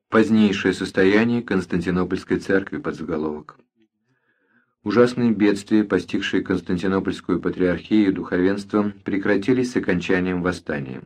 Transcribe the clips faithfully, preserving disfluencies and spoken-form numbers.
Позднейшее состояние Константинопольской церкви, подзаголовок. Ужасные бедствия, постигшие Константинопольскую патриархию и духовенство, прекратились с окончанием восстания.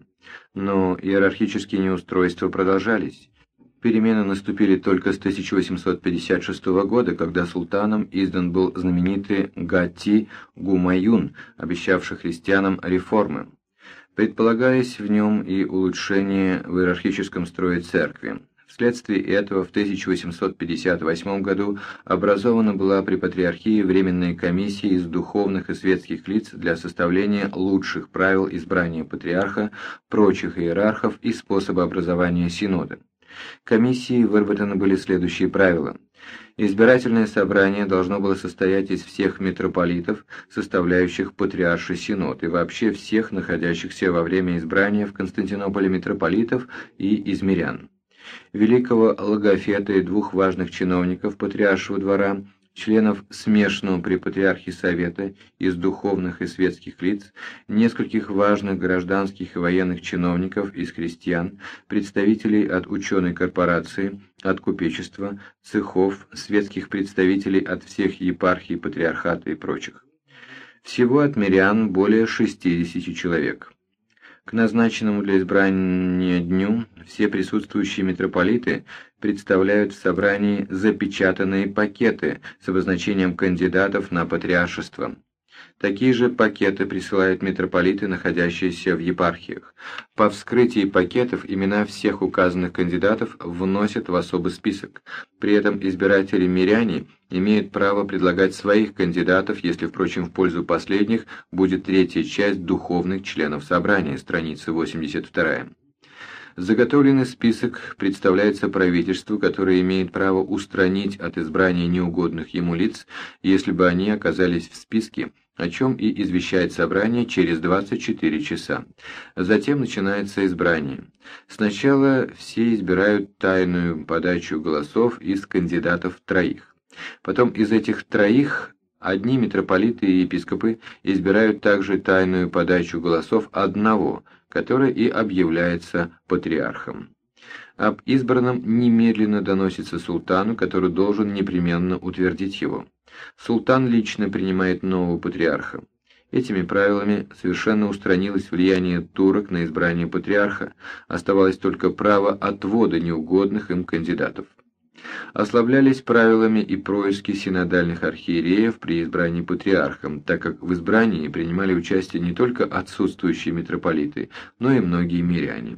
Но иерархические неустройства продолжались. Перемены наступили только с тысяча восемьсот пятьдесят шестого года, когда султаном издан был знаменитый Гати Гумаюн, обещавший христианам реформы. Предполагаясь в нем и улучшение в иерархическом строе церкви. Вследствие этого в тысяча восемьсот пятьдесят восьмом году образована была при патриархии Временная комиссия из духовных и светских лиц для составления лучших правил избрания патриарха, прочих иерархов и способа образования синода. Комиссии выработаны были следующие правила. Избирательное собрание должно было состоять из всех митрополитов, составляющих патриарший синод, и вообще всех находящихся во время избрания в Константинополе митрополитов и измирян. Великого логофета и двух важных чиновников патриаршего двора, членов смешанного при патриархе совета из духовных и светских лиц, нескольких важных гражданских и военных чиновников из крестьян, представителей от ученой корпорации, от купечества, цехов, светских представителей от всех епархий, патриархата и прочих. Всего от мирян более шестидесяти человек. К назначенному для избрания дню все присутствующие митрополиты представляют в собрании запечатанные пакеты с обозначением кандидатов на патриаршество. Такие же пакеты присылают митрополиты, находящиеся в епархиях. По вскрытии пакетов имена всех указанных кандидатов вносят в особый список. При этом избиратели-миряне имеют право предлагать своих кандидатов, если, впрочем, в пользу последних будет третья часть духовных членов собрания, страница восемьдесят вторая. Заготовленный список представляется правительству, которое имеет право устранить от избрания неугодных ему лиц, если бы они оказались в списке, о чем и извещает собрание через двадцать четыре часа. Затем начинается избрание. Сначала все избирают тайную подачу голосов из кандидатов троих. Потом из этих троих одни митрополиты и епископы избирают также тайную подачу голосов одного, который и объявляется патриархом. Об избранном немедленно доносится султану, который должен непременно утвердить его. Султан лично принимает нового патриарха. Этими правилами совершенно устранилось влияние турок на избрание патриарха, оставалось только право отвода неугодных им кандидатов. Ослаблялись правилами и происки синодальных архиереев при избрании патриархом, так как в избрании принимали участие не только отсутствующие митрополиты, но и многие миряне.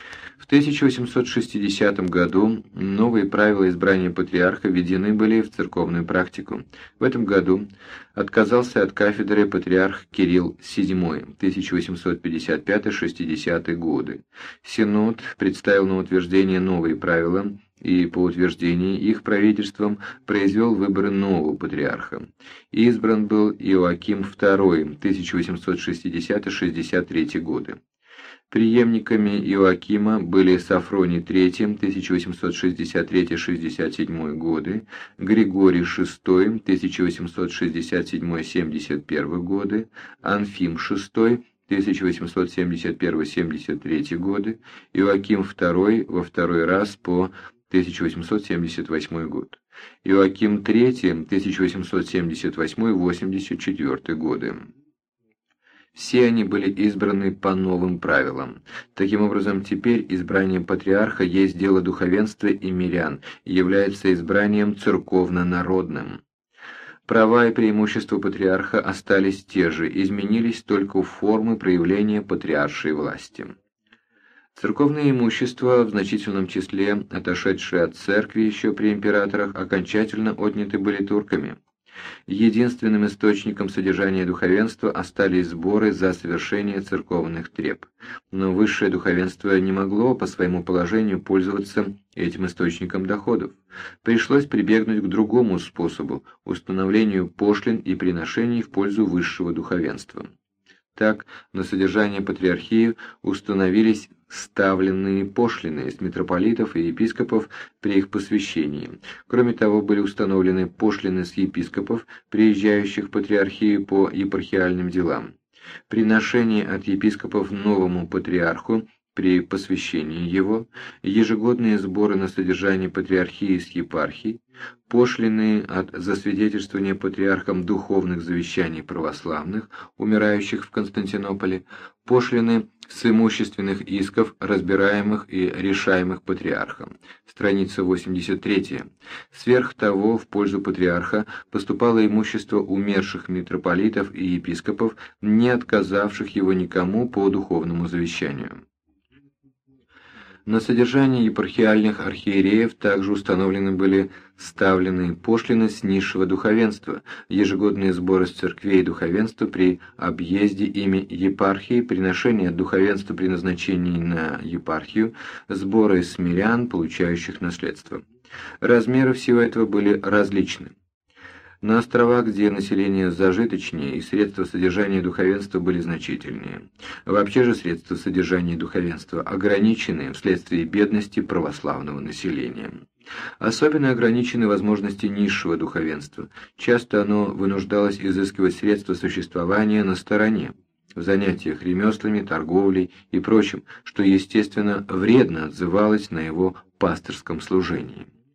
В тысяча восемьсот шестидесятом году новые правила избрания патриарха введены были в церковную практику. В этом году отказался от кафедры патриарх Кирилл седьмой, тысяча восемьсот пятьдесят пятый — шестидесятые годы. Синод представил на утверждение новые правила, и по утверждении их правительством произвел выборы нового патриарха. Избран был Иоаким второй, тысяча восемьсот шестидесятый — шестьдесят третьи годы. Преемниками Иоакима были Сафроний третий, тысяча восемьсот шестьдесят третий — шестьдесят седьмой годы, Григорий шестой, тысяча восемьсот шестьдесят седьмой — семьдесят первый годы, Анфим шестой, тысяча восемьсот семьдесят первый — семьдесят третий годы, Иоаким второй во второй раз по тысяча восемьсот семьдесят восьмой год, Иоаким третий, тысяча восемьсот семьдесят восьмой — восемьдесят четвёртый годы. Все они были избраны по новым правилам. Таким образом, теперь избрание патриарха есть дело духовенства и мирян и является избранием церковно-народным. Права и преимущества патриарха остались те же, изменились только формы проявления патриаршей власти. Церковное имущество, в значительном числе отошедшее от церкви еще при императорах, окончательно отняты были турками. Единственным источником содержания духовенства остались сборы за совершение церковных треб. Но высшее духовенство не могло по своему положению пользоваться этим источником доходов. Пришлось прибегнуть к другому способу – установлению пошлин и приношений в пользу высшего духовенства. Так, на содержание патриархии установились ставленные пошлины с митрополитов и епископов при их посвящении. Кроме того, были установлены пошлины с епископов, приезжающих в патриархию по епархиальным делам. Приношение от епископов новому патриарху при посвящении его, ежегодные сборы на содержание патриархии с епархией, пошлины от засвидетельствования патриархом духовных завещаний православных, умирающих в Константинополе, пошлины с имущественных исков, разбираемых и решаемых патриархом. Страница восемьдесят три. Сверх того, в пользу патриарха поступало имущество умерших митрополитов и епископов, не отказавших его никому по духовному завещанию. На содержание епархиальных архиереев также установлены были ставленные пошлины с низшего духовенства, ежегодные сборы с церквей духовенства при объезде ими епархии, приношение от духовенства при назначении на епархию, сборы с мирян, получающих наследство. Размеры всего этого были различны. На островах, где население зажиточнее и средства содержания духовенства были значительнее. Вообще же средства содержания духовенства ограничены вследствие бедности православного населения. Особенно ограничены возможности низшего духовенства. Часто оно вынуждалось изыскивать средства существования на стороне, в занятиях ремеслами, торговлей и прочим, что, естественно, вредно отзывалось на его пастырском служении.